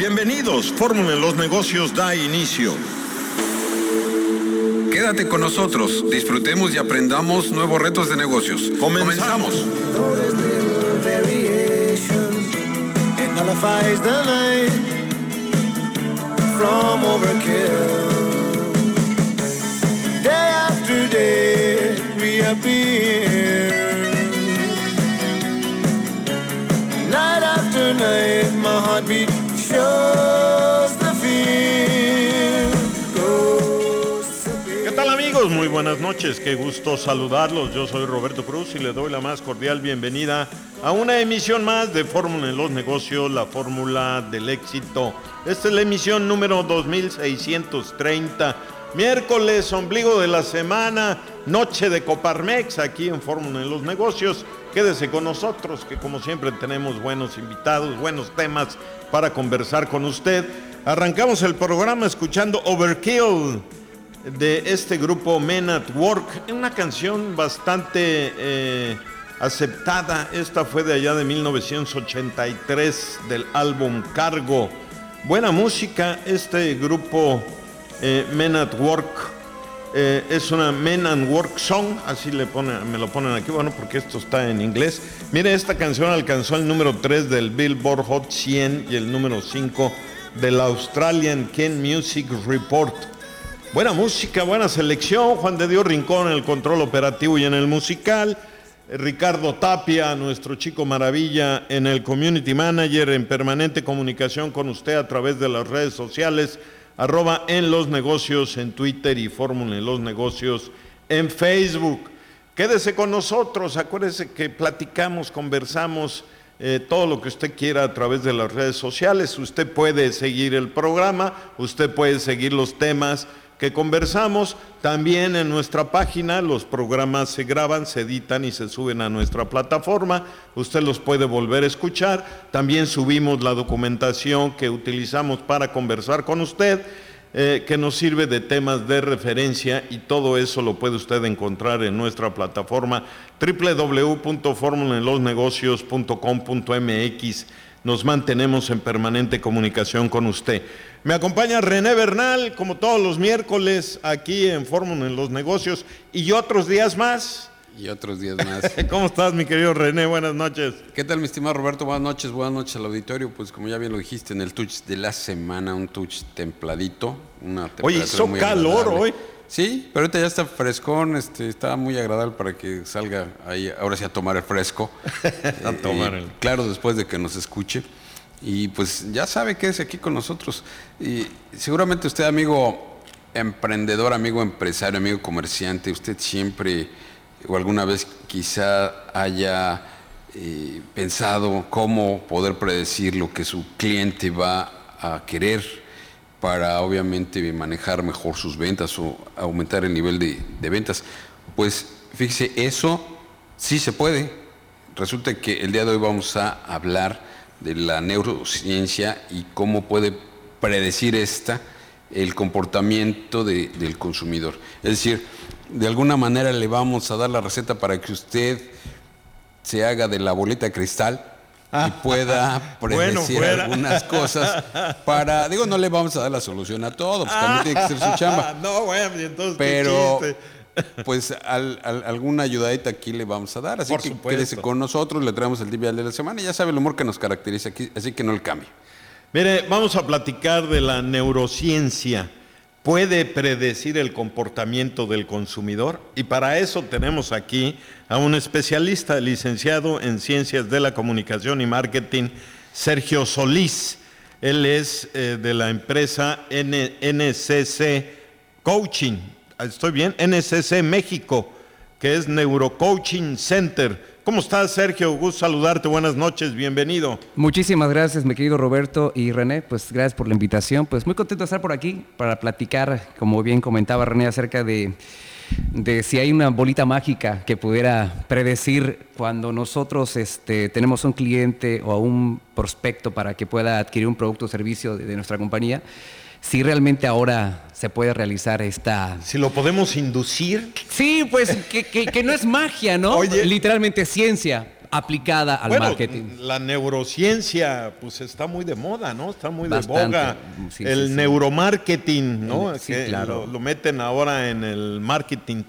Bienvenidos, Fórmula en los Negocios da inicio. Quédate con nosotros, disfrutemos y aprendamos nuevos retos de negocios. Comenzamos. Night after night, my heartbeat shows the fear. ¿Qué tal, amigos? Muy buenas noches, qué gusto saludarlos. Yo soy Roberto Cruz y le doy la más cordial bienvenida a una emisión más de Fórmula en los Negocios, la fórmula del éxito. Esta es la emisión número 2630. Miércoles, ombligo de la semana, noche de Coparmex, aquí en Fórmula en los Negocios. Quédese con nosotros, que como siempre tenemos buenos invitados, buenos temas para conversar con usted. Arrancamos el programa escuchando Overkill de este grupo Men at Work, una canción bastante aceptada. Esta fue de allá de 1983 del álbum Cargo. Buena música, este grupo Men at Work. Es una Men and Work Song, así me lo ponen aquí, bueno, porque esto está en inglés. Mire, esta canción alcanzó el número 3 del Billboard Hot 100 y el número 5 del Australian Ken Music Report. Buena música, buena selección. Juan de Dios Rincón en el control operativo y en el musical. Ricardo Tapia, nuestro chico maravilla, en el Community Manager, en permanente comunicación con usted a través de las redes sociales. @en los negocios en Twitter y Fórmula en los Negocios en Facebook. Quédese con nosotros, acuérdese que platicamos, conversamos todo lo que usted quiera a través de las redes sociales. Usted puede seguir el programa, usted puede seguir los temas que conversamos. También en nuestra página los programas se graban, se editan y se suben a nuestra plataforma. Usted los puede volver a escuchar. También subimos la documentación que utilizamos para conversar con usted, que nos sirve de temas de referencia, y todo eso lo puede usted encontrar en nuestra plataforma www.formulaenlosnegocios.com.mx. Nos mantenemos en permanente comunicación con usted. Me acompaña René Bernal, como todos los miércoles, aquí en Fórmula en los Negocios, y otros días más. ¿Cómo estás, mi querido René? Buenas noches. ¿Qué tal, mi estimado Roberto? Buenas noches al auditorio. Pues como ya bien lo dijiste, en el touch de la semana, un touch templadito, una temperatura. Oye, hizo muy calor agradable hoy. Sí, pero ahorita ya está frescón, está muy agradable para que salga ahí, ahora sí, a tomar el fresco. Claro, después de que nos escuche. Y pues ya sabe que es aquí con nosotros. Y seguramente usted, amigo emprendedor, amigo empresario, amigo comerciante, usted siempre o alguna vez quizá haya pensado cómo poder predecir lo que su cliente va a querer para obviamente manejar mejor sus ventas o aumentar el nivel de ventas. Pues fíjese, eso sí se puede. Resulta que el día de hoy vamos a hablar de la neurociencia y cómo puede predecir el comportamiento del consumidor. Es decir, de alguna manera le vamos a dar la receta para que usted se haga de la bolita de cristal y pueda predecir algunas cosas no le vamos a dar la solución a todo, pues también tiene que ser su chamba. No, bueno, entonces, pero pues alguna ayudadita aquí le vamos a dar, así que quédese con nosotros, le traemos el tip de la semana, y ya sabe el humor que nos caracteriza aquí, así que no le cambie. Mire, vamos a platicar de la neurociencia. ¿Puede predecir el comportamiento del consumidor? Y para eso tenemos aquí a un especialista, licenciado en Ciencias de la Comunicación y Marketing, Sergio Solís. Él es de la empresa NCC Coaching. ¿Estoy bien? NCC México, que es Neurocoaching Center. ¿Cómo estás, Sergio? Gusto saludarte, buenas noches, bienvenido. Muchísimas gracias, mi querido Roberto y René, pues gracias por la invitación. Pues muy contento de estar por aquí para platicar, como bien comentaba René, acerca de si hay una bolita mágica que pudiera predecir cuando nosotros tenemos un cliente o a un prospecto para que pueda adquirir un producto o servicio de nuestra compañía. Si realmente ahora se puede realizar Si lo podemos inducir. Sí, pues que no es magia, ¿no? Oye. Literalmente ciencia. aplicada al marketing. La neurociencia, pues está muy de moda, ¿no? Está muy Bastante. de boga. Sí, el neuromarketing, ¿no? Sí, que claro. lo meten ahora en el marketing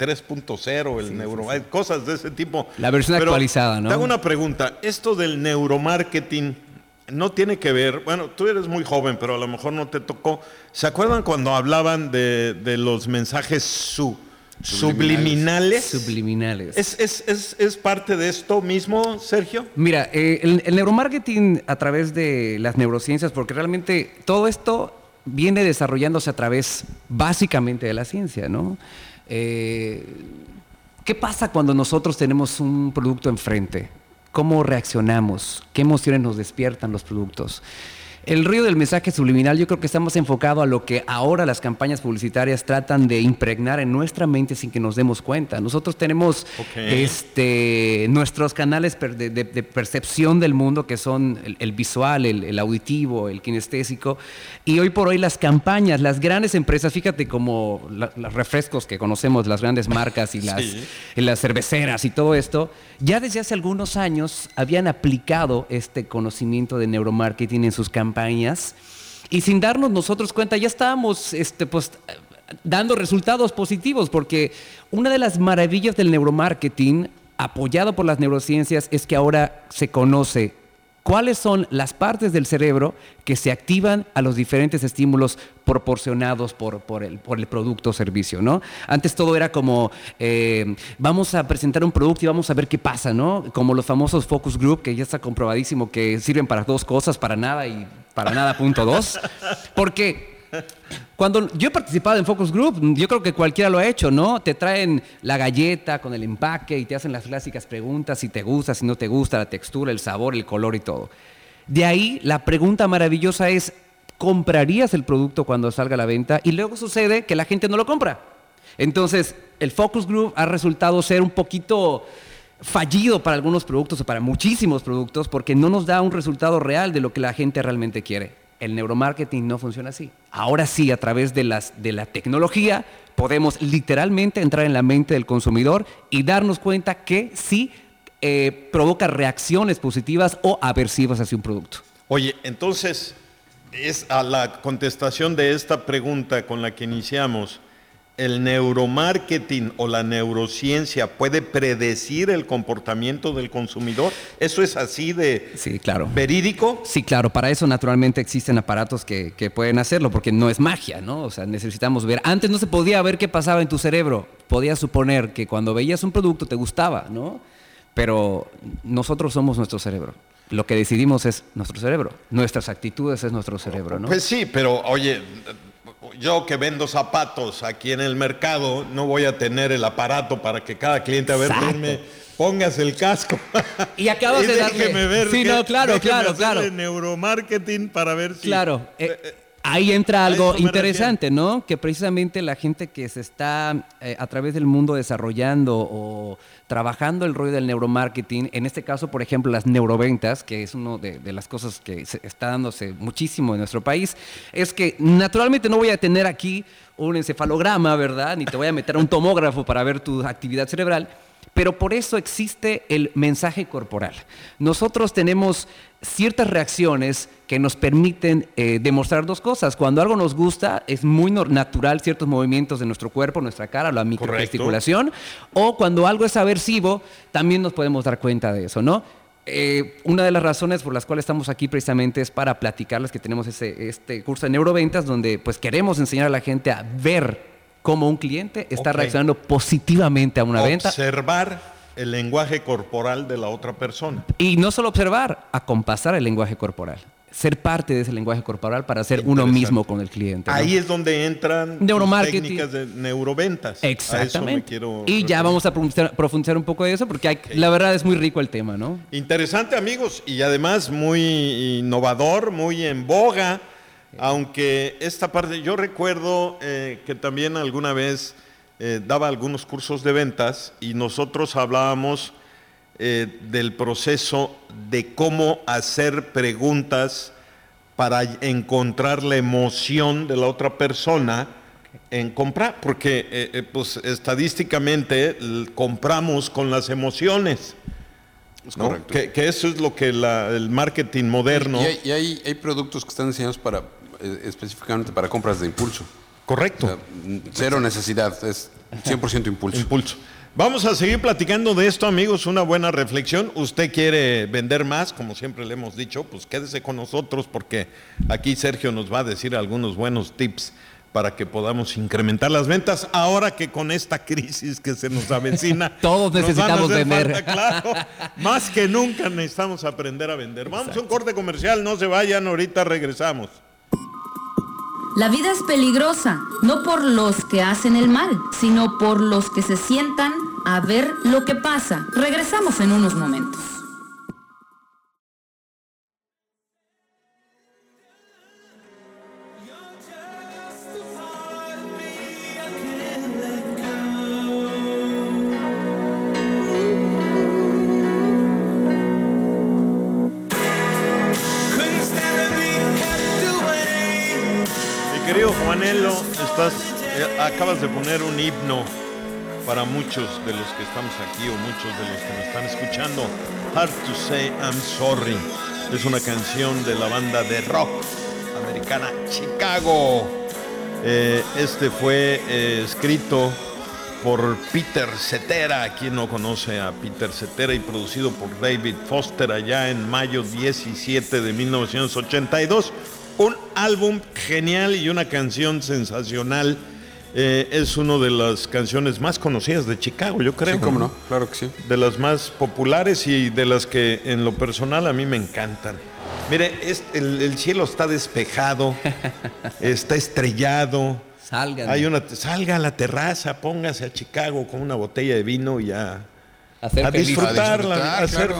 3.0, cosas de ese tipo. La versión Pero actualizada, ¿no? Te hago una pregunta. Esto del neuromarketing no tiene que ver, bueno, tú eres muy joven, pero a lo mejor no te tocó. ¿Se acuerdan cuando hablaban de los mensajes subliminales? Subliminales. ¿Es parte de esto mismo, Sergio? Mira, el neuromarketing a través de las neurociencias, porque realmente todo esto viene desarrollándose a través básicamente de la ciencia, ¿no? ¿Qué pasa cuando nosotros tenemos un producto enfrente? ¿Cómo reaccionamos? ¿Qué emociones nos despiertan los productos? El ruido del mensaje subliminal yo creo que está más enfocado a lo que ahora las campañas publicitarias tratan de impregnar en nuestra mente sin que nos demos cuenta. Nosotros tenemos nuestros canales de percepción del mundo, que son el visual, el auditivo, el kinestésico, y hoy por hoy las campañas, las grandes empresas, fíjate como los refrescos que conocemos, las grandes marcas y las cerveceras y todo esto, ya desde hace algunos años habían aplicado este conocimiento de neuromarketing en sus campañas, y sin darnos nosotros cuenta ya estábamos dando resultados positivos, porque una de las maravillas del neuromarketing apoyado por las neurociencias es que ahora se conoce cuáles son las partes del cerebro que se activan a los diferentes estímulos proporcionados por el producto o servicio, ¿no? Antes todo era como, vamos a presentar un producto y vamos a ver qué pasa, ¿no? Como los famosos focus group, que ya está comprobadísimo que sirven para dos cosas, para nada y para nada punto dos. Porque cuando yo he participado en focus group, yo creo que cualquiera lo ha hecho, ¿no? Te traen la galleta con el empaque y te hacen las clásicas preguntas, si te gusta, si no te gusta, la textura, el sabor, el color y todo. De ahí la pregunta maravillosa es, ¿comprarías el producto cuando salga a la venta? Y luego sucede que la gente no lo compra. Entonces, el focus group ha resultado ser un poquito fallido para algunos productos o para muchísimos productos, porque no nos da un resultado real de lo que la gente realmente quiere. El neuromarketing no funciona así. Ahora sí, a través de la tecnología, podemos literalmente entrar en la mente del consumidor y darnos cuenta que sí provoca reacciones positivas o aversivas hacia un producto. Oye, entonces, es a la contestación de esta pregunta con la que iniciamos, ¿el neuromarketing o la neurociencia puede predecir el comportamiento del consumidor? ¿Eso es así de verídico? Sí, claro. Para eso naturalmente existen aparatos que pueden hacerlo, porque no es magia, ¿no? O sea, necesitamos ver. Antes no se podía ver qué pasaba en tu cerebro. Podías suponer que cuando veías un producto te gustaba, ¿no? Pero nosotros somos nuestro cerebro. Lo que decidimos es nuestro cerebro. Nuestras actitudes es nuestro cerebro, ¿no? Pues sí, pero oye, yo que vendo zapatos aquí en el mercado, no voy a tener el aparato para que cada cliente, a ver, pongas el casco. Y acabas de darle... Déjeme ver. Sí, no, claro. Neuromarketing para ver si... Claro. Ahí entra algo interesante, ¿no? Que precisamente la gente que se está a través del mundo desarrollando o trabajando el rollo del neuromarketing, en este caso, por ejemplo, las neuroventas, que es una de las cosas que está dándose muchísimo en nuestro país, es que naturalmente no voy a tener aquí un encefalograma, ¿verdad? Ni te voy a meter a un tomógrafo para ver tu actividad cerebral, pero por eso existe el mensaje corporal. Nosotros tenemos ciertas reacciones que nos permiten demostrar dos cosas. Cuando algo nos gusta, es muy natural ciertos movimientos de nuestro cuerpo, nuestra cara, la microgesticulación, o cuando algo es aversivo, también nos podemos dar cuenta de eso, ¿no? Una de las razones por las cuales estamos aquí precisamente es para platicarles que tenemos este curso de neuroventas, donde pues queremos enseñar a la gente a ver cómo un cliente está reaccionando positivamente a una venta. Observar el lenguaje corporal de la otra persona. Y no solo observar, acompasar el lenguaje corporal. Ser parte de ese lenguaje corporal para ser uno mismo con el cliente, ¿no? Ahí es donde entran técnicas de neuroventas. Exactamente. Y ya vamos a profundizar un poco de eso, porque la verdad es muy rico el tema, ¿no? Interesante, amigos, y además muy innovador, muy en boga. Aunque esta parte, yo recuerdo que también alguna vez daba algunos cursos de ventas y nosotros hablábamos del proceso de cómo hacer preguntas para encontrar la emoción de la otra persona en comprar, porque pues estadísticamente compramos con las emociones. Es ¿no? correcto. Que eso es lo que el marketing moderno... Y hay productos que están diseñados específicamente para compras de impulso. Correcto. O sea, cero necesidad, es 100% impulso. Impulso. Vamos a seguir platicando de esto, amigos, una buena reflexión. Usted quiere vender más, como siempre le hemos dicho, pues quédese con nosotros porque aquí Sergio nos va a decir algunos buenos tips para que podamos incrementar las ventas. Ahora que con esta crisis que se nos avecina, todos necesitamos vender. Falta, claro, más que nunca necesitamos aprender a vender. Vamos a un corte comercial, no se vayan, ahorita regresamos. La vida es peligrosa, no por los que hacen el mal, sino por los que se sientan a ver lo que pasa. Regresamos en unos momentos. Querido Juanelo, acabas de poner un himno para muchos de los que estamos aquí o muchos de los que nos están escuchando. Hard to Say I'm Sorry es una canción de la banda de rock americana Chicago. Este fue escrito por Peter Cetera, quien no conoce a Peter Cetera, y producido por David Foster allá en mayo 17 de 1982. Un álbum genial y una canción sensacional. Es una de las canciones más conocidas de Chicago, yo creo. Sí, cómo no, claro que sí. De las más populares y de las que en lo personal a mí me encantan. Mire, el cielo está despejado, está estrellado. Salga a la terraza, póngase a Chicago con una botella de vino y a disfrutarla.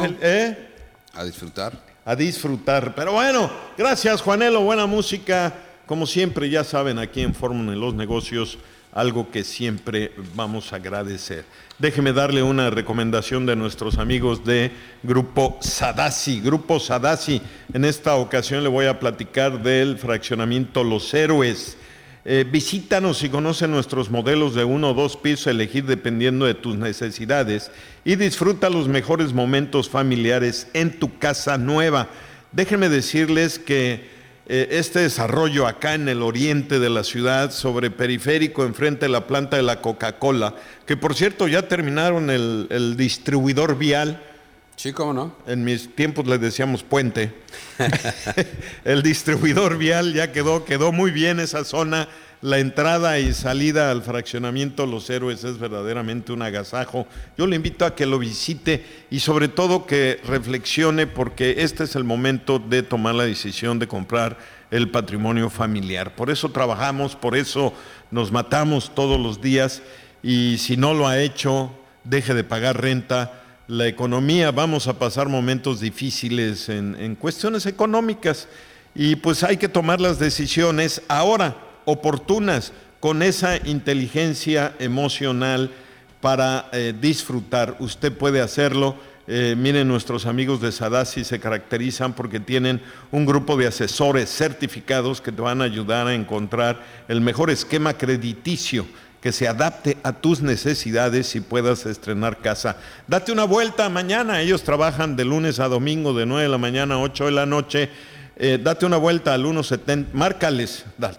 A disfrutar. Pero bueno, gracias Juanelo, buena música. Como siempre, ya saben, aquí en Fórmula de los Negocios, algo que siempre vamos a agradecer. Déjeme darle una recomendación de nuestros amigos de Grupo Sadasi. Grupo Sadasi, en esta ocasión le voy a platicar del fraccionamiento Los Héroes. Visítanos y conoce nuestros modelos de 1 o 2 pisos, elegir dependiendo de tus necesidades, y disfruta los mejores momentos familiares en tu casa nueva. Déjenme decirles que este desarrollo acá en el oriente de la ciudad, sobre Periférico, enfrente de la planta de la Coca-Cola, que por cierto ya terminaron el distribuidor vial. Sí, cómo no. En mis tiempos le decíamos puente. El distribuidor vial ya quedó muy bien esa zona. La entrada y salida al fraccionamiento Los Héroes es verdaderamente un agasajo. Yo le invito a que lo visite y sobre todo que reflexione, porque este es el momento de tomar la decisión de comprar el patrimonio familiar. Por eso trabajamos, por eso nos matamos todos los días, y si no lo ha hecho, deje de pagar renta. La economía, vamos a pasar momentos difíciles en cuestiones económicas, y pues hay que tomar las decisiones ahora, oportunas, con esa inteligencia emocional para disfrutar. Usted puede hacerlo. Miren, nuestros amigos de Sadasi se caracterizan porque tienen un grupo de asesores certificados que te van a ayudar a encontrar el mejor esquema crediticio que se adapte a tus necesidades y puedas estrenar casa. Date una vuelta mañana, ellos trabajan de lunes a domingo de 9 de la mañana a 8 de la noche. Date una vuelta al 170, márcales al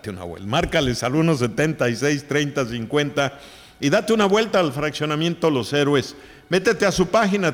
176-30-50 y date una vuelta al fraccionamiento Los Héroes. Métete a su página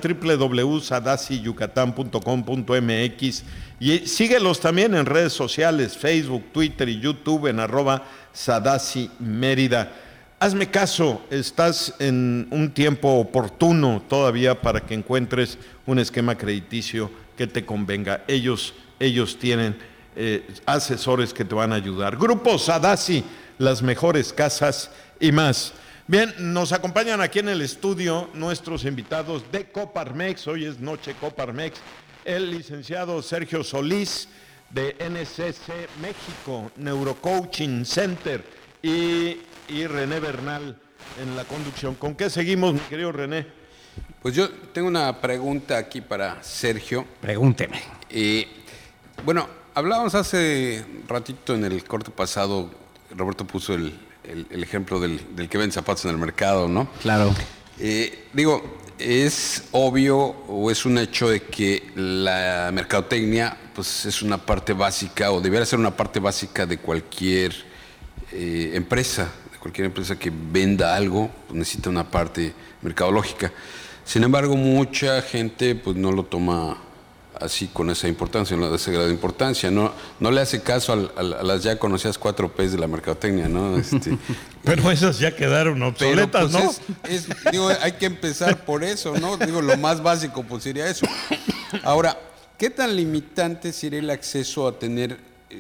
www.sadasiyucatán.com.mx y síguelos también en redes sociales, Facebook, Twitter y YouTube en @SadasiMérida. Hazme caso, estás en un tiempo oportuno todavía para que encuentres un esquema crediticio que te convenga. Ellos tienen asesores que te van a ayudar. Grupo Sadasi, las mejores casas y más. Bien, nos acompañan aquí en el estudio nuestros invitados de Coparmex. Hoy es Noche Coparmex. El licenciado Sergio Solís de NCC México, Neurocoaching Center, y René Bernal en la conducción. ¿Con qué seguimos, mi querido René? Pues yo tengo una pregunta aquí para Sergio. Pregúnteme. Bueno, hablábamos hace ratito en el corte pasado, Roberto puso el ejemplo del que vende zapatos en el mercado, ¿no? Claro. es obvio o es un hecho de que la mercadotecnia pues es una parte básica o debería ser una parte básica de cualquier empresa. Cualquier empresa que venda algo pues necesita una parte mercadológica. Sin embargo, mucha gente pues no lo toma así con esa importancia, no le da ese grado de importancia, no le hace caso a las ya conocidas 4 P's de la mercadotecnia, ¿no? Pero esas ya quedaron obsoletas, pero, pues, ¿no? Digo, hay que empezar por eso, ¿no? Digo, lo más básico pues sería eso. Ahora, ¿qué tan limitante sería el acceso a tener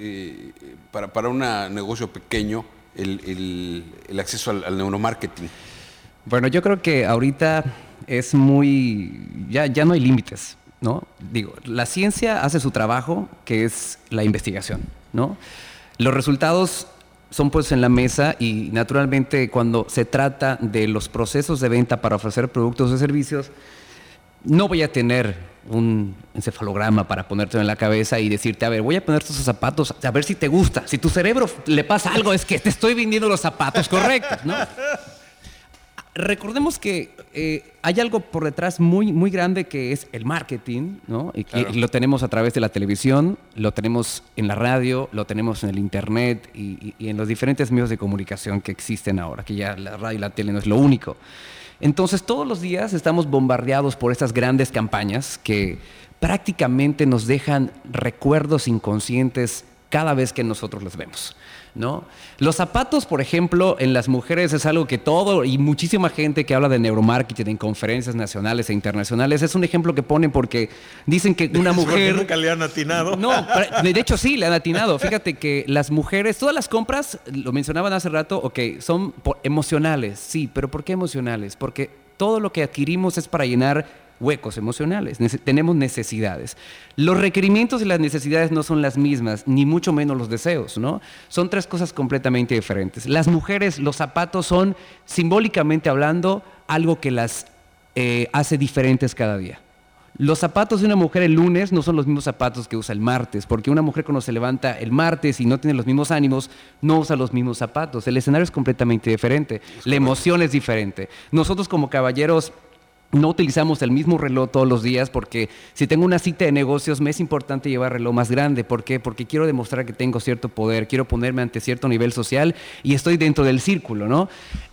para un negocio pequeño el acceso al neuromarketing? Bueno, yo creo que ahorita es muy... Ya no hay límites, ¿no? Digo, la ciencia hace su trabajo, que es la investigación, ¿no? Los resultados son puestos en la mesa y naturalmente cuando se trata de los procesos de venta para ofrecer productos o servicios, no voy a tener un encefalograma para ponértelo en la cabeza y decirte, a ver, voy a ponerte esos zapatos, a ver si te gusta. Si tu cerebro le pasa algo, es que te estoy vendiendo los zapatos correctos, ¿no? Recordemos que hay algo por detrás muy, muy grande que es el marketing, ¿no? Y que lo tenemos a través de la televisión, lo tenemos en la radio, lo tenemos en el internet y en los diferentes medios de comunicación que existen ahora, que ya la radio y la tele no es lo único. Entonces, todos los días estamos bombardeados por estas grandes campañas que prácticamente nos dejan recuerdos inconscientes cada vez que nosotros los vemos, ¿no? Los zapatos, por ejemplo, en las mujeres es algo que todo y muchísima gente que habla de neuromarketing en conferencias nacionales e internacionales es un ejemplo que ponen porque dicen que una mujer... nunca le han atinado. No, de hecho sí, le han atinado. Fíjate que las mujeres, todas las compras, lo mencionaban hace rato, son emocionales, sí, pero ¿por qué emocionales? Porque todo lo que adquirimos es para llenar huecos emocionales, tenemos necesidades. Los requerimientos y las necesidades no son las mismas, ni mucho menos los deseos, ¿no? Son 3 cosas completamente diferentes. Las mujeres, los zapatos son, simbólicamente hablando, algo que las hace diferentes cada día. Los zapatos de una mujer el lunes no son los mismos zapatos que usa el martes, porque una mujer cuando se levanta el martes y no tiene los mismos ánimos, no usa los mismos zapatos. El escenario es completamente diferente, la emoción es diferente. Nosotros como caballeros no utilizamos el mismo reloj todos los días porque si tengo una cita de negocios me es importante llevar reloj más grande. ¿Por qué? Porque quiero demostrar que tengo cierto poder, quiero ponerme ante cierto nivel social y estoy dentro del círculo, ¿no?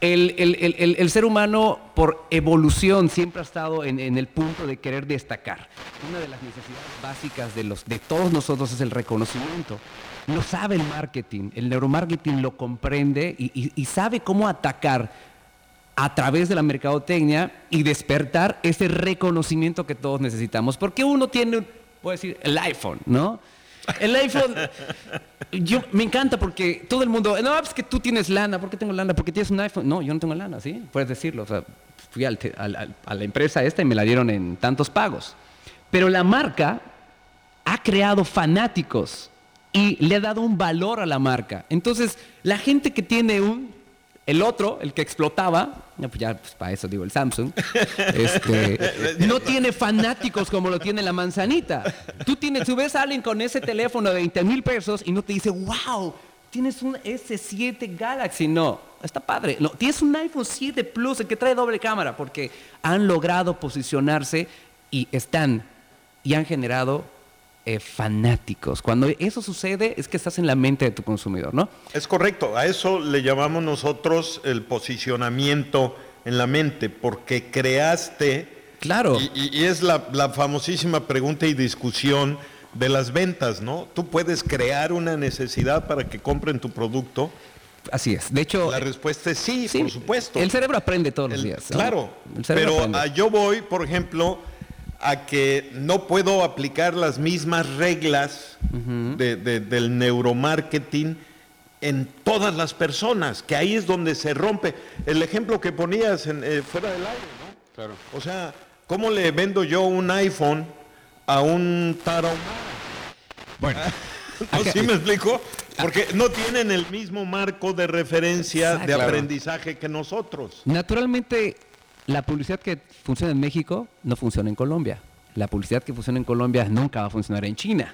El ser humano por evolución siempre ha estado en el punto de querer destacar. Una de las necesidades básicas de todos nosotros es el reconocimiento. Lo sabe el marketing, el neuromarketing lo comprende y sabe cómo atacar a través de la mercadotecnia y despertar ese reconocimiento que todos necesitamos. Porque uno tiene, puedo decir, el iPhone, ¿no? El iPhone, me encanta porque todo el mundo, no, es que tú tienes lana. ¿Por qué tengo lana? Porque tienes un iPhone. No, yo no tengo lana, ¿sí? Puedes decirlo. O sea, fui a la empresa esta y me la dieron en tantos pagos. Pero la marca ha creado fanáticos y le ha dado un valor a la marca. Entonces, la gente que tiene el otro, el que explotaba, pues para eso digo el Samsung, no tiene fanáticos como lo tiene la manzanita. Tú ves a alguien con ese teléfono de 20,000 pesos y no te dice, wow, tienes un S7 Galaxy. No, está padre. No, tienes un iPhone 7 Plus, el que trae doble cámara, porque han logrado posicionarse y han generado fanáticos. Cuando eso sucede es que estás en la mente de tu consumidor, ¿no? Es correcto, a eso le llamamos nosotros el posicionamiento en la mente, porque creaste... Claro. Y es la famosísima pregunta y discusión de las ventas, ¿no? Tú puedes crear una necesidad para que compren tu producto. Así es. De hecho... La respuesta es sí, por supuesto. El cerebro aprende todos los días, ¿no? Claro, pero yo voy, por ejemplo... a que no puedo aplicar las mismas reglas del neuromarketing en todas las personas, que ahí es donde se rompe. El ejemplo que ponías fuera del aire, ¿no? Claro. O sea, ¿cómo le vendo yo un iPhone a un tarahumara? Bueno. ¿No? ¿Sí me explico? Porque no tienen el mismo marco de referencia de aprendizaje que nosotros. Naturalmente... La publicidad que funciona en México no funciona en Colombia. La publicidad que funciona en Colombia nunca va a funcionar en China.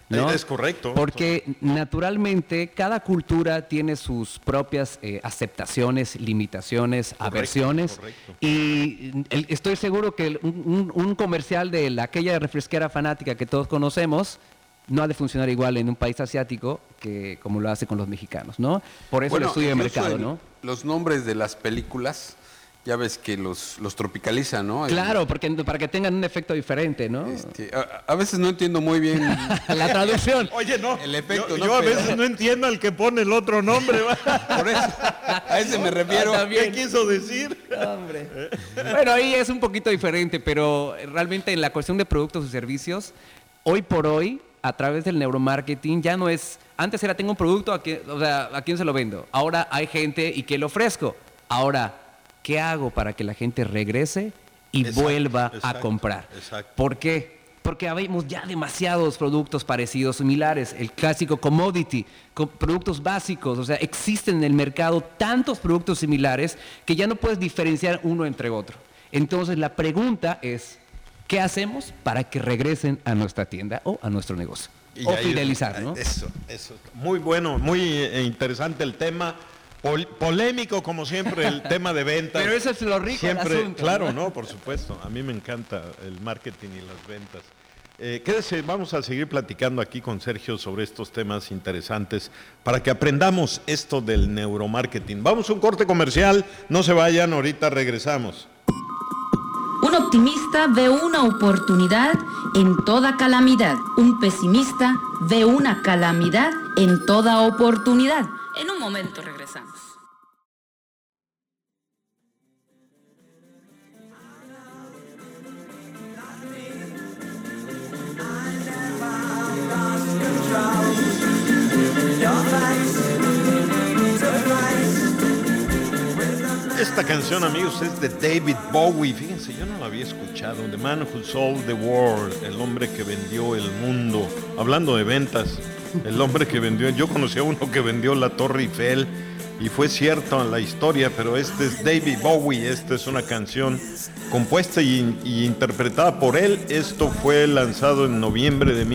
¿no? Es correcto. Porque naturalmente cada cultura tiene sus propias aceptaciones, limitaciones, aversiones. Correcto. Y estoy seguro que un comercial de aquella refresquera fanática que todos conocemos no ha de funcionar igual en un país asiático que como lo hace con los mexicanos, ¿no? Por eso el estudio de mercado, ¿no? Los nombres de las películas, ya ves que los tropicalizan, ¿no? Claro, porque para que tengan un efecto diferente, ¿no? A veces no entiendo muy bien la traducción. Oye, no, el efecto. Yo a veces no entiendo al que pone el otro nombre. Por eso, a ese me refiero. ¿Qué quiso decir? Hombre. Bueno, ahí es un poquito diferente, pero realmente en la cuestión de productos y servicios, hoy por hoy, a través del neuromarketing, ya no es... Antes era, tengo un producto, ¿a quién se lo vendo? Ahora hay gente y ¿qué le ofrezco? Ahora, ¿qué hago para que la gente regrese y vuelva a comprar? Exacto. ¿Por qué? Porque habemos ya demasiados productos parecidos, similares. El clásico commodity, productos básicos. O sea, existen en el mercado tantos productos similares que ya no puedes diferenciar uno entre otro. Entonces, la pregunta es... ¿Qué hacemos para que regresen a nuestra tienda o a nuestro negocio? O fidelizar, ¿no? Eso. Muy bueno, muy interesante el tema. Polémico, como siempre, el tema de ventas. Pero eso es lo rico siempre, del asunto. Claro, ¿no? Por supuesto. A mí me encanta el marketing y las ventas. Quédese, vamos a seguir platicando aquí con Sergio sobre estos temas interesantes para que aprendamos esto del neuromarketing. Vamos a un corte comercial, no se vayan, ahorita regresamos. Un optimista ve una oportunidad en toda calamidad. Un pesimista ve una calamidad en toda oportunidad. En un momento regresamos. Esta canción, amigos, es de David Bowie. Fíjense, yo no la había escuchado. The Man Who Sold the World, el hombre que vendió el mundo. Hablando de ventas, el hombre que vendió... Yo conocí a uno que vendió la Torre Eiffel y fue cierto en la historia, pero este es David Bowie. Esta es una canción compuesta y interpretada por él. Esto fue lanzado en noviembre de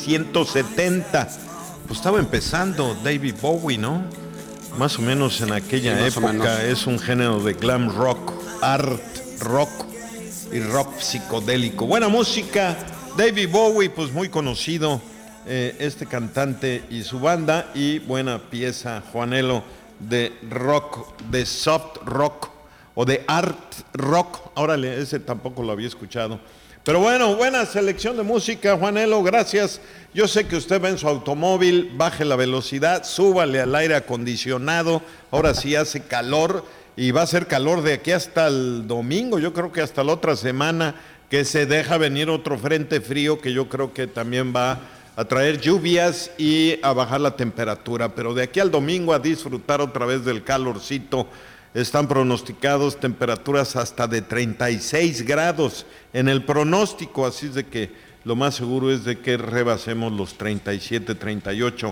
1970. Pues estaba empezando David Bowie, ¿no? Más o menos en aquella época. Es un género de glam rock, art rock y rock psicodélico. Buena música. David Bowie, pues muy conocido, este cantante y su banda, y buena pieza, Juanelo, de rock, de soft rock o de art rock. Órale, ese tampoco lo había escuchado. Pero bueno, buena selección de música, Juanelo, gracias. Yo sé que usted va en su automóvil, baje la velocidad, súbale al aire acondicionado. Ahora sí hace calor y va a hacer calor de aquí hasta el domingo. Yo creo que hasta la otra semana que se deja venir otro frente frío que yo creo que también va a traer lluvias y a bajar la temperatura. Pero de aquí al domingo a disfrutar otra vez del calorcito. Están pronosticados temperaturas hasta de 36 grados en el pronóstico, así es de que lo más seguro es de que rebasemos los 37, 38.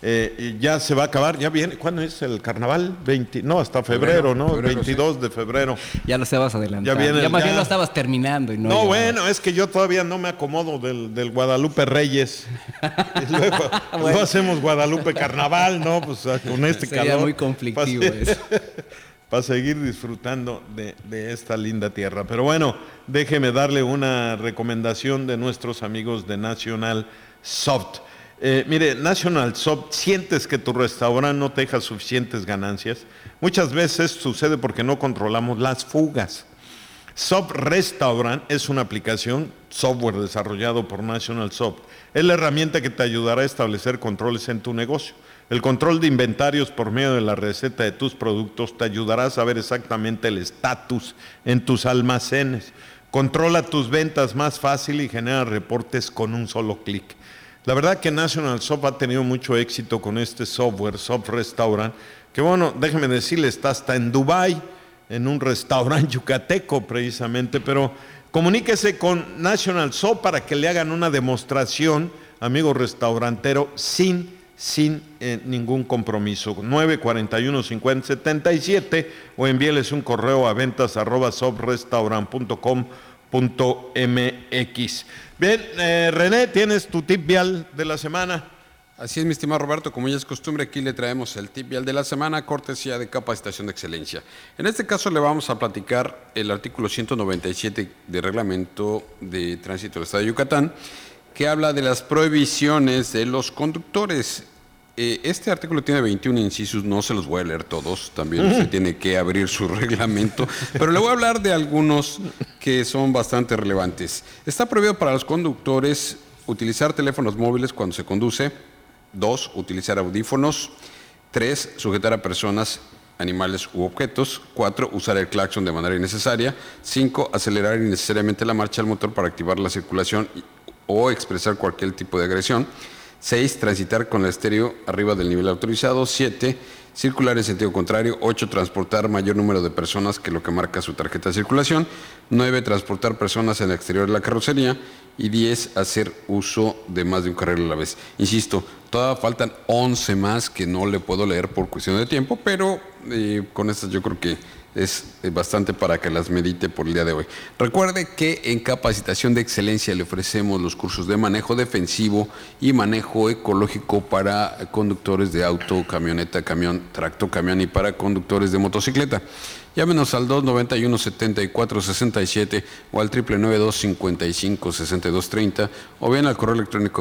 Ya se va a acabar, ya viene, ¿cuándo es el carnaval? Hasta febrero, ¿no? Febrero, 22 sí. De febrero. Ya lo estabas adelantando. Ya más bien lo estabas terminando. No, bueno, es que yo todavía no me acomodo del Guadalupe Reyes. Y luego hacemos Guadalupe Carnaval, ¿no? Pues con este sería calor. Muy conflictivo eso. Para seguir disfrutando de esta linda tierra. Pero bueno, déjeme darle una recomendación de nuestros amigos de National Soft. Mire, National Soft, sientes que tu restaurante no te deja suficientes ganancias. Muchas veces sucede porque no controlamos las fugas. Soft Restaurant es una aplicación, software desarrollado por National Soft. Es la herramienta que te ayudará a establecer controles en tu negocio. El control de inventarios por medio de la receta de tus productos te ayudará a saber exactamente el estatus en tus almacenes. Controla tus ventas más fácil y genera reportes con un solo clic. La verdad que National Soft ha tenido mucho éxito con este software, Soft Restaurant, que bueno, déjeme decirle, está hasta en Dubái, en un restaurante yucateco precisamente, pero comuníquese con National Soft para que le hagan una demostración, amigo restaurantero, sin ningún compromiso. 941-5077 o envíeles un correo a ventas@softrestaurant.com Bien, René, ¿tienes tu tip vial de la semana? Así es, mi estimado Roberto, como ya es costumbre, aquí le traemos el tip vial de la semana, cortesía de Capacitación de Excelencia. En este caso le vamos a platicar el artículo 197 del Reglamento de Tránsito del Estado de Yucatán, que habla de las prohibiciones de los conductores. Este artículo tiene 21 incisos, no se los voy a leer todos, también usted tiene que abrir su reglamento, pero le voy a hablar de algunos que son bastante relevantes. Está prohibido para los conductores utilizar teléfonos móviles cuando se conduce. 2. Utilizar audífonos. 3. Sujetar a personas, animales u objetos. 4. Usar el claxon de manera innecesaria. 5. Acelerar innecesariamente la marcha del motor para activar la circulación o expresar cualquier tipo de agresión. 6. Transitar con el estéreo arriba del nivel autorizado. 7. Circular en sentido contrario. 8. Transportar mayor número de personas que lo que marca su tarjeta de circulación. 9. Transportar personas en el exterior de la carrocería. Y 10. Hacer uso de más de un carril a la vez. Insisto, todavía faltan 11 más que no le puedo leer por cuestión de tiempo, pero con estas yo creo que es bastante para que las medite por el día de hoy. Recuerde que en Capacitación de Excelencia le ofrecemos los cursos de manejo defensivo y manejo ecológico para conductores de auto, camioneta, camión, tractocamión y para conductores de motocicleta. Llámenos al 291-7467 o al 992-55-6230 o bien al correo electrónico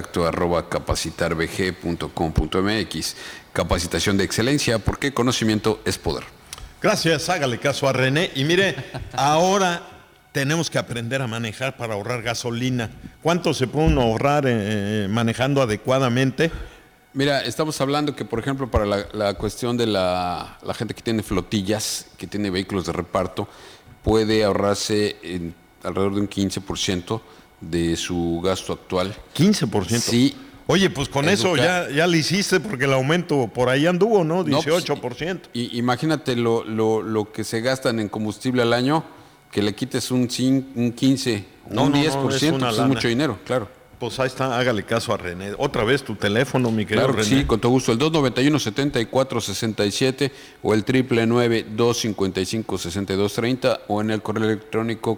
contacto@capacitarbg.com.mx. Capacitación de Excelencia, porque conocimiento es poder. Gracias, hágale caso a René. Y mire, ahora tenemos que aprender a manejar para ahorrar gasolina. ¿Cuánto se puede uno ahorrar manejando adecuadamente? Mira, estamos hablando que, por ejemplo, para la cuestión de la gente que tiene flotillas, que tiene vehículos de reparto, puede ahorrarse alrededor de un 15% de su gasto actual. ¿15%? Sí. Oye, pues con eso ya le hiciste, porque el aumento por ahí anduvo, ¿no? 18%. Pues, imagínate lo que se gastan en combustible al año, que le quites un 15, un 10%, es mucho dinero, claro. Pues ahí está, hágale caso a René. Otra vez tu teléfono, mi querido René. Sí, con todo gusto. El 291-7467 o el 999-255-6230 o en el correo electrónico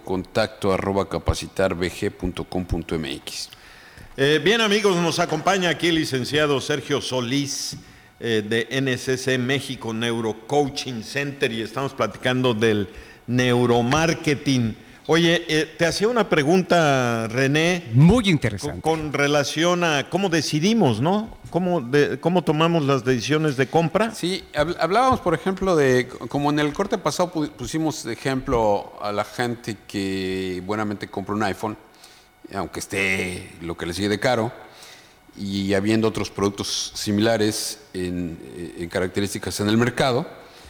contacto@capacitarbg.com.mx. Bien, amigos, nos acompaña aquí el licenciado Sergio Solís de NSC México Neurocoaching Center y estamos platicando del neuromarketing. Oye, te hacía una pregunta, René. Muy interesante. Con relación a cómo decidimos, ¿no? ¿Cómo tomamos las decisiones de compra? Sí, hablábamos, por ejemplo, de, como en el corte pasado pusimos de ejemplo a la gente que buenamente compra un iPhone, aunque esté lo que le sigue de caro, y habiendo otros productos similares en características en el mercado.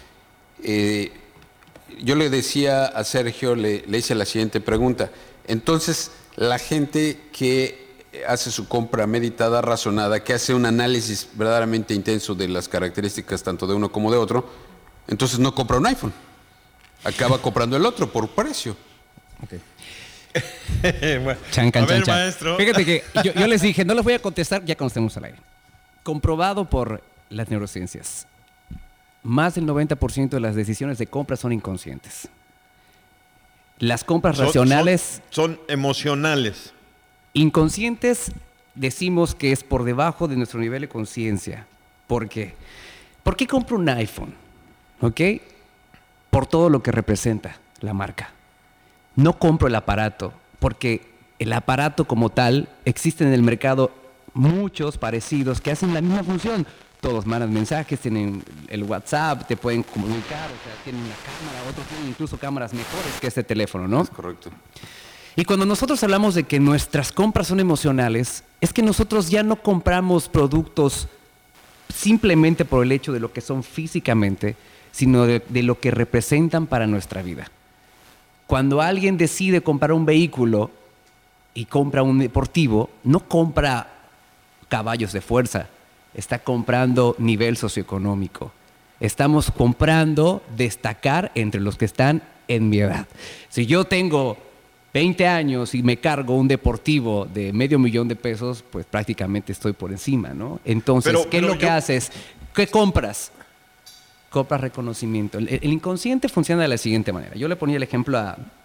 Yo le decía a Sergio, le hice la siguiente pregunta. Entonces, la gente que hace su compra meditada, razonada, que hace un análisis verdaderamente intenso de las características tanto de uno como de otro, entonces no compra un iPhone. Acaba comprando el otro por precio. Okay. Bueno, chan. Maestro. Fíjate que yo les dije, no les voy a contestar ya cuando estemos al aire. Comprobado por las neurociencias. Más del 90% de las decisiones de compra son inconscientes. Las compras racionales... Son emocionales. Inconscientes decimos que es por debajo de nuestro nivel de conciencia. ¿Por qué? ¿Por qué compro un iPhone? ¿Ok? Por todo lo que representa la marca. No compro el aparato, porque el aparato como tal, existe en el mercado muchos parecidos que hacen la misma función. Todos mandan mensajes, tienen el WhatsApp, te pueden comunicar, o sea, tienen una cámara, otros tienen incluso cámaras mejores que este teléfono, ¿no? Es correcto. Y cuando nosotros hablamos de que nuestras compras son emocionales, es que nosotros ya no compramos productos simplemente por el hecho de lo que son físicamente, sino de lo que representan para nuestra vida. Cuando alguien decide comprar un vehículo y compra un deportivo, no compra caballos de fuerza, está comprando nivel socioeconómico. Estamos comprando destacar entre los que están en mi edad. Si yo tengo 20 años y me cargo un deportivo de $500,000 de pesos, pues prácticamente estoy por encima, ¿no? Entonces, ¿qué es lo que haces? ¿Qué compras? Compras reconocimiento. El inconsciente funciona de la siguiente manera. Yo le ponía el ejemplo a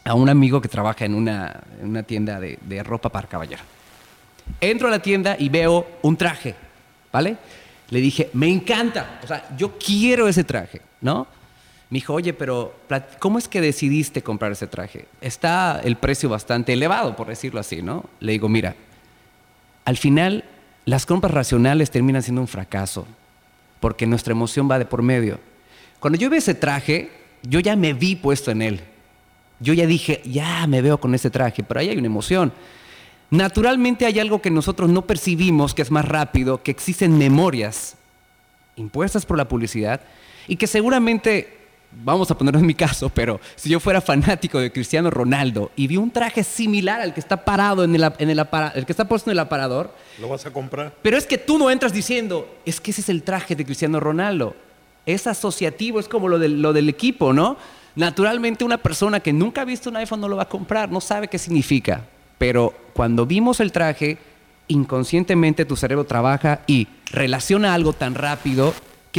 a un amigo que trabaja en una tienda de ropa para caballero. Entro a la tienda y veo un traje, ¿vale? Le dije, me encanta, o sea, yo quiero ese traje, ¿no? Me dijo, oye, pero ¿cómo es que decidiste comprar ese traje? Está el precio bastante elevado, por decirlo así, ¿no? Le digo, mira, al final las compras racionales terminan siendo un fracaso, porque nuestra emoción va de por medio. Cuando yo vi ese traje, yo ya me vi puesto en él. Yo ya dije, ya me veo con ese traje, pero ahí hay una emoción. Naturalmente hay algo que nosotros no percibimos, que es más rápido, que existen memorias impuestas por la publicidad y que seguramente, vamos a ponerlo en mi caso, pero si yo fuera fanático de Cristiano Ronaldo y vi un traje similar al que está parado el que está puesto en el aparador, ¿lo vas a comprar? Pero es que tú no entras diciendo, es que ese es el traje de Cristiano Ronaldo. Es asociativo, es como lo del equipo, ¿no? Naturalmente una persona que nunca ha visto un iPhone no lo va a comprar, no sabe qué significa. Pero cuando vimos el traje, inconscientemente tu cerebro trabaja y relaciona algo tan rápido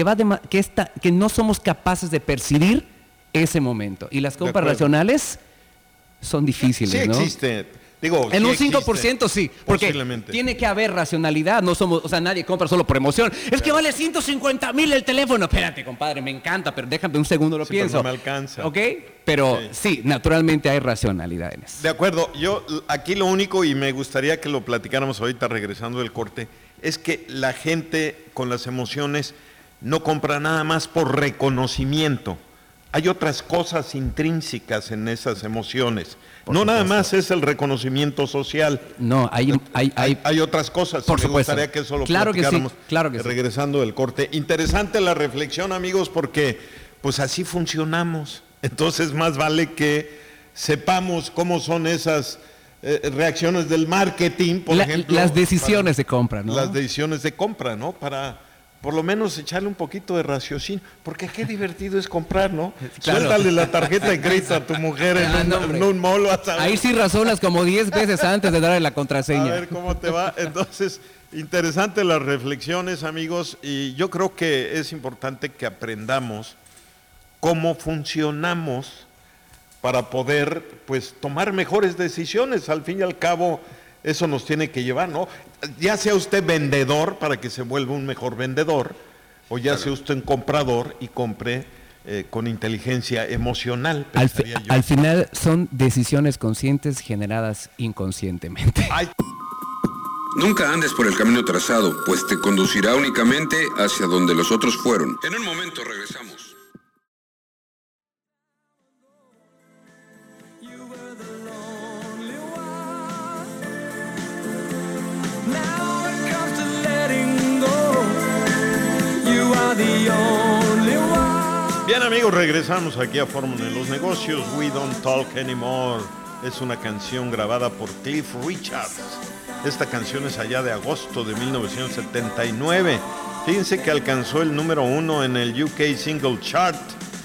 que no somos capaces de percibir ese momento. Y las compras racionales son difíciles, sí ¿no? Existe. Digo, en sí un 5% sí, porque tiene que haber racionalidad, nadie compra solo por emoción. Es que vale 150,000 el teléfono. Espérate, compadre, me encanta, pero déjame un segundo, lo pienso. Pero no me alcanza. ¿Ok? Pero sí, naturalmente hay racionalidad en eso. De acuerdo, yo aquí lo único, y me gustaría que lo platicáramos ahorita regresando del corte, es que la gente con las emociones no compra nada más por reconocimiento. Hay otras cosas intrínsecas en esas emociones. No nada más es el reconocimiento social. No, hay otras cosas. Por me supuesto. gustaría que eso lo claro platicáramos que sí, claro que regresando del corte. Interesante la reflexión, amigos, porque pues así funcionamos. Entonces más vale que sepamos cómo son esas reacciones del marketing, por ejemplo. Las decisiones de compra, ¿no? Las decisiones de compra, ¿no? Para por lo menos echarle un poquito de raciocinio, porque qué divertido es comprar, ¿no? Claro. Suéltale la tarjeta de crédito a tu mujer en un mall. Ahí sí razonas como 10 veces antes de darle la contraseña. A ver cómo te va. Entonces, interesante las reflexiones, amigos, y yo creo que es importante que aprendamos cómo funcionamos para poder, pues, tomar mejores decisiones. Al fin y al cabo, eso nos tiene que llevar, ¿no? Ya sea usted vendedor para que se vuelva un mejor vendedor, o ya sea usted un comprador y compre con inteligencia emocional. Al final son decisiones conscientes generadas inconscientemente. Ay. Nunca andes por el camino trazado, pues te conducirá únicamente hacia donde los otros fueron. En un momento regresamos. Bien, amigos, regresamos aquí a Fórmula de los Negocios. We Don't Talk Anymore es una canción grabada por Cliff Richards. Esta canción es allá de agosto de 1979. Fíjense que alcanzó el número 1 en el UK Single Chart.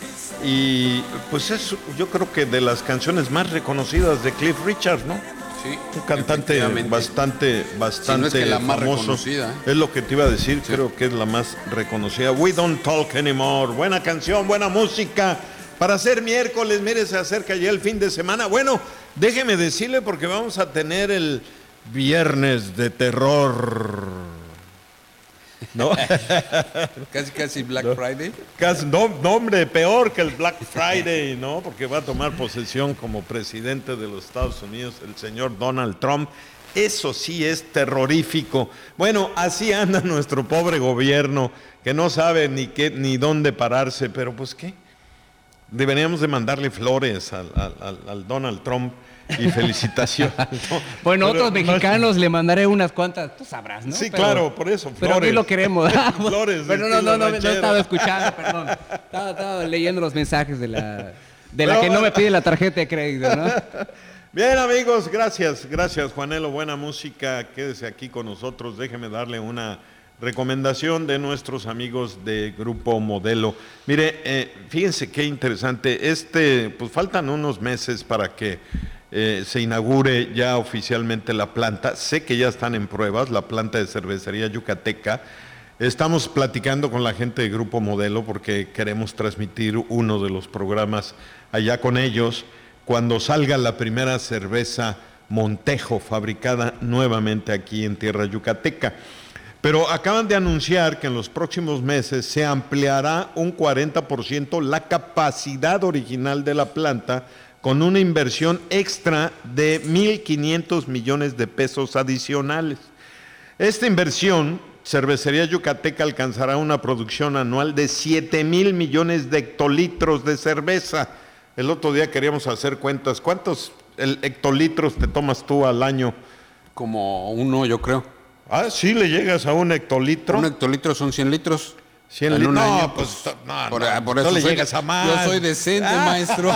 Y pues es, yo creo que de las canciones más reconocidas de Cliff Richards, ¿no? Sí, un cantante bastante si no es que la famoso. Más reconocida. Es lo que te iba a decir, sí. Creo que es la más reconocida. We Don't Talk Anymore. Buena canción, buena música. Para ser miércoles, mire, se acerca ya el fin de semana. Bueno, déjeme decirle porque vamos a tener el viernes de terror. ¿No? Casi Black Friday. Casi, no, hombre, peor que el Black Friday, ¿no? Porque va a tomar posesión como presidente de los Estados Unidos el señor Donald Trump. Eso sí es terrorífico. Bueno, así anda nuestro pobre gobierno, que no sabe ni dónde pararse, pero pues ¿qué? Deberíamos de mandarle flores al Donald Trump. Y felicitaciones. ¿No? Bueno, pero otros mexicanos le mandaré unas cuantas, tú sabrás, ¿no? Sí, claro, por eso, flores. Pero aquí lo queremos. Flores. Pero no estaba escuchando, perdón. Estaba leyendo los mensajes de la que no me pide la tarjeta de crédito, ¿no? Bien, amigos, gracias, Juanelo, buena música, quédese aquí con nosotros, déjeme darle una recomendación de nuestros amigos de Grupo Modelo. Mire, fíjense qué interesante, pues faltan unos meses para que se inaugure ya oficialmente la planta. Sé que ya están en pruebas, la planta de cervecería yucateca. Estamos platicando con la gente de Grupo Modelo porque queremos transmitir uno de los programas allá con ellos. cuando salga la primera cerveza Montejo, fabricada nuevamente aquí en tierra yucateca. Pero acaban de anunciar que en los próximos meses se ampliará un 40% la capacidad original de la planta con una inversión extra de 1.500 millones de pesos adicionales. Esta inversión, Cervecería Yucateca alcanzará una producción anual de 7,000 millones de hectolitros de cerveza. El otro día queríamos hacer cuentas. ¿Cuántos hectolitros te tomas tú al año? Como 1, yo creo. Ah, ¿sí le llegas a un hectolitro? Un hectolitro son 100 litros. 100 litros. No, año, pues por eso le llegas a más. Yo soy decente, maestro.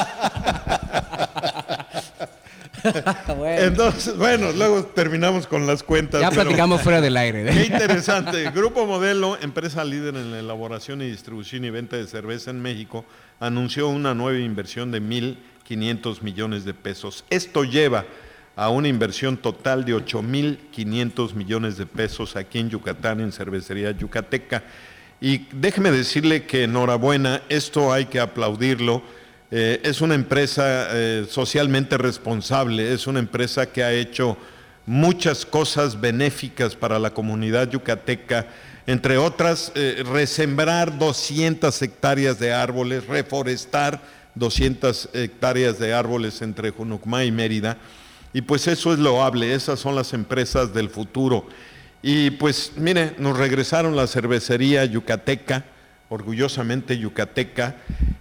Bueno. Entonces, bueno, luego terminamos con las cuentas. Ya platicamos fuera del aire. Qué interesante. Grupo Modelo, empresa líder en la elaboración y distribución y venta de cerveza en México, anunció una nueva inversión de 1.500 millones de pesos. Esto lleva a una inversión total de 8,500 millones de pesos aquí en Yucatán, en Cervecería Yucateca. Y déjeme decirle que enhorabuena, esto hay que aplaudirlo. Es una empresa socialmente responsable, es una empresa que ha hecho muchas cosas benéficas para la comunidad yucateca, entre otras, resembrar 200 hectáreas de árboles, reforestar 200 hectáreas de árboles entre Junucmá y Mérida, y pues eso es loable, esas son las empresas del futuro. Y pues mire, nos regresaron la cervecería yucateca, orgullosamente yucateca,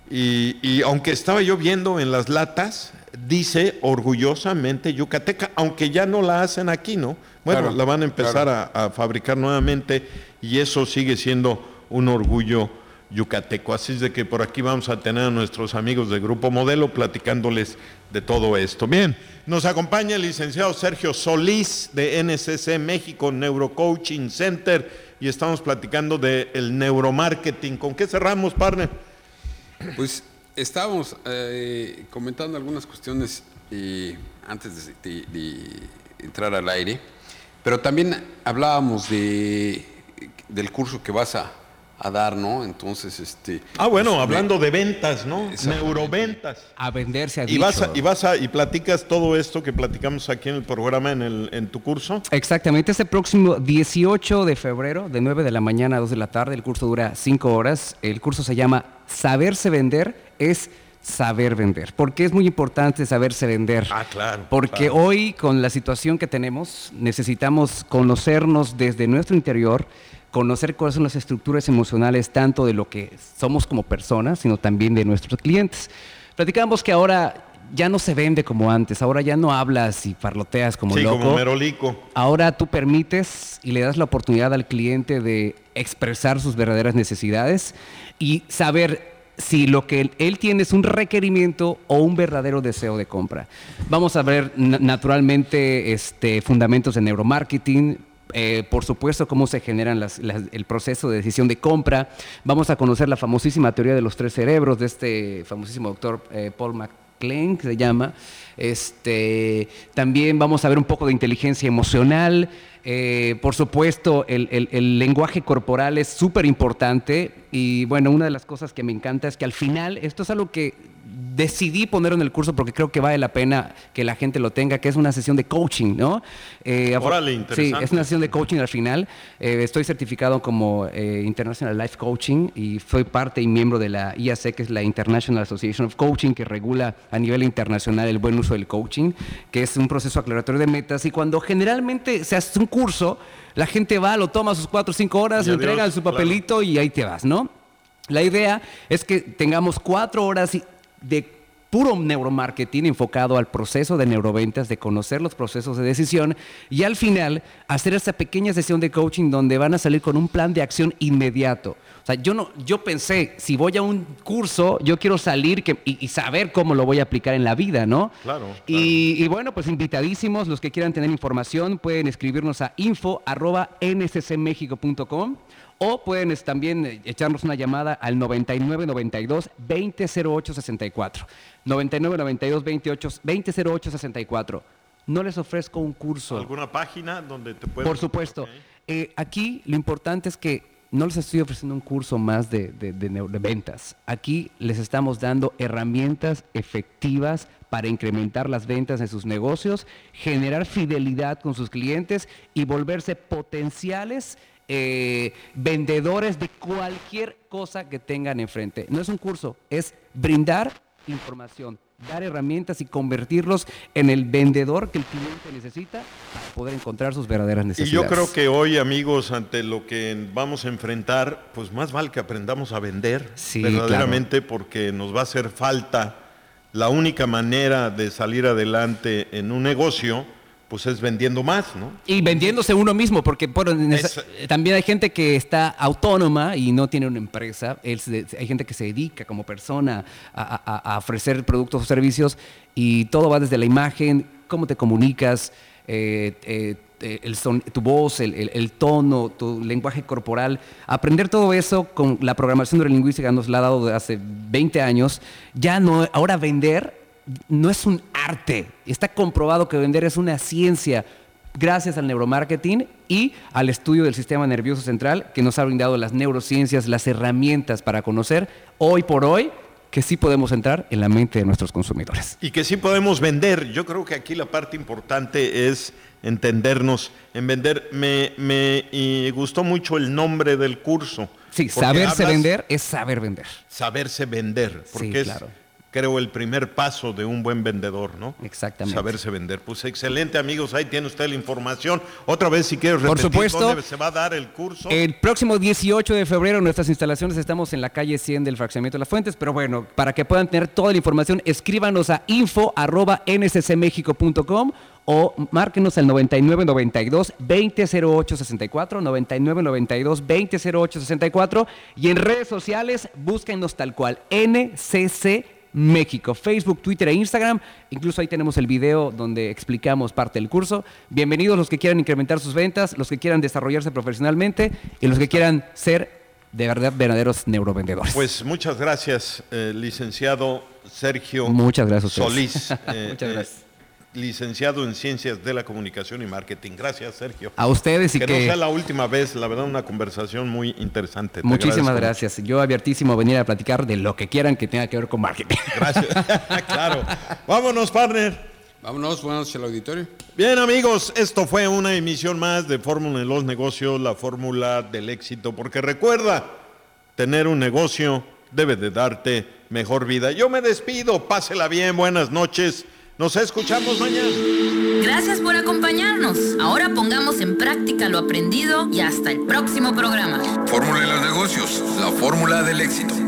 y aunque estaba yo viendo en las latas, dice orgullosamente yucateca, aunque ya no la hacen aquí, ¿no? Bueno, claro, la van a empezar claro. a fabricar nuevamente y eso sigue siendo un orgullo yucateco. Así es de que por aquí vamos a tener a nuestros amigos de Grupo Modelo platicándoles de todo esto. Bien, nos acompaña el licenciado Sergio Solís de NCC México Neurocoaching Center y estamos platicando del neuromarketing. ¿Con qué cerramos, partner? Pues estábamos comentando algunas cuestiones antes de entrar al aire, pero también hablábamos del curso que vas a dar, ¿no? Entonces, bueno, hablando de ventas, ¿no? Neuroventas. A vender se ha Y dicho. y platicas todo esto que platicamos aquí en el programa, en tu curso. Exactamente, este próximo 18 de febrero, de 9 de la mañana a 2 de la tarde, el curso dura 5 horas. El curso se llama Saberse Vender, es saber vender. Porque es muy importante saberse vender. Ah, claro. Porque claro. hoy, con la situación que tenemos, necesitamos conocernos desde nuestro interior, conocer cuáles son las estructuras emocionales tanto de lo que somos como personas, sino también de nuestros clientes. Platicamos que ahora ya no se vende como antes, ahora ya no hablas y parloteas como loco. Sí, como merolico. Ahora tú permites y le das la oportunidad al cliente de expresar sus verdaderas necesidades y saber si lo que él tiene es un requerimiento o un verdadero deseo de compra. Vamos a ver naturalmente fundamentos de neuromarketing, por supuesto, cómo se generan el proceso de decisión de compra. Vamos a conocer la famosísima teoría de los 3 cerebros de este famosísimo doctor Paul MacLean, que se llama. También vamos a ver un poco de inteligencia emocional. Por supuesto, el lenguaje corporal es súper importante. Y bueno, una de las cosas que me encanta es que al final, esto es algo que decidí poner en el curso porque creo que vale la pena que la gente lo tenga, que es una sesión de coaching, ¿no? Órale, interesante. Sí, es una sesión de coaching al final. Estoy certificado como International Life Coaching y soy parte y miembro de la IAC, que es la International Association of Coaching, que regula a nivel internacional el buen uso del coaching, que es un proceso aclaratorio de metas. Y cuando generalmente se hace un curso, la gente va, lo toma sus 4 o 5 horas, le entregan su papelito, claro, y ahí te vas, ¿no? La idea es que tengamos 4 horas de puro neuromarketing enfocado al proceso de neuroventas, de conocer los procesos de decisión y al final hacer esa pequeña sesión de coaching donde van a salir con un plan de acción inmediato. O sea, yo pensé, si voy a un curso, yo quiero salir y saber cómo lo voy a aplicar en la vida, ¿no? Claro. Y bueno, pues invitadísimos, los que quieran tener información pueden escribirnos a info@nccmexico.com o pueden también echarnos una llamada al 9992-200864. 9992-200864. No les ofrezco un curso. ¿Alguna página donde te puedan...? Por supuesto. Okay. Aquí lo importante es que no les estoy ofreciendo un curso más de ventas. Aquí les estamos dando herramientas efectivas para incrementar las ventas en sus negocios, generar fidelidad con sus clientes y volverse potenciales vendedores de cualquier cosa que tengan enfrente. No es un curso, es brindar información, dar herramientas y convertirlos en el vendedor que el cliente necesita para poder encontrar sus verdaderas necesidades. Y yo creo que hoy, amigos, ante lo que vamos a enfrentar, pues más vale que aprendamos a vender, verdaderamente, claro, porque nos va a hacer falta. La única manera de salir adelante en un negocio, pues es vendiendo más, ¿no? Y vendiéndose uno mismo, porque también hay gente que está autónoma y no tiene una empresa. Hay gente que se dedica como persona a ofrecer productos o servicios, y todo va desde la imagen, cómo te comunicas, tu voz, el tono, tu lenguaje corporal. Aprender todo eso con la programación neurolingüística nos la ha dado hace 20 años. Ahora vender no es un arte. Está comprobado que vender es una ciencia gracias al neuromarketing y al estudio del sistema nervioso central, que nos ha brindado las neurociencias, las herramientas para conocer hoy por hoy que sí podemos entrar en la mente de nuestros consumidores. Y que sí podemos vender. Yo creo que aquí la parte importante es entendernos en vender. Me gustó mucho el nombre del curso. Sí, saberse vender es saber vender. Saberse vender, porque sí, claro, creo el primer paso de un buen vendedor, ¿no? Exactamente. Saberse vender. Pues excelente, amigos, ahí tiene usted la información. Otra vez, si quieres repetir, por supuesto, ¿dónde se va a dar el curso? El próximo 18 de febrero en nuestras instalaciones estamos en la calle 100 del Fraccionamiento de las Fuentes, pero bueno, para que puedan tener toda la información, escríbanos a info@nccmexico.com o márquenos al 9992-200864, 9992-200864, y en redes sociales búsquenos tal cual, NCC México, Facebook, Twitter e Instagram. Incluso ahí tenemos el video donde explicamos parte del curso. Bienvenidos los que quieran incrementar sus ventas, los que quieran desarrollarse profesionalmente y los que quieran ser de verdad verdaderos neurovendedores. Pues muchas gracias, licenciado Sergio Solís. Muchas gracias. Licenciado en Ciencias de la Comunicación y Marketing. Gracias, Sergio. A ustedes y que no sea la última vez, la verdad, una conversación muy interesante. Muchísimas gracias. Yo abiertísimo a venir a platicar de lo que quieran que tenga que ver con marketing. Gracias. Claro. Vámonos, partner. Vámonos, buenas noches al auditorio. Bien, amigos, esto fue una emisión más de Fórmula en los Negocios, la fórmula del éxito, porque recuerda, tener un negocio debe de darte mejor vida. Yo me despido, pásela bien, buenas noches. Nos escuchamos mañana. Gracias por acompañarnos. Ahora pongamos en práctica lo aprendido y hasta el próximo programa. Fórmula de los negocios, la fórmula del éxito.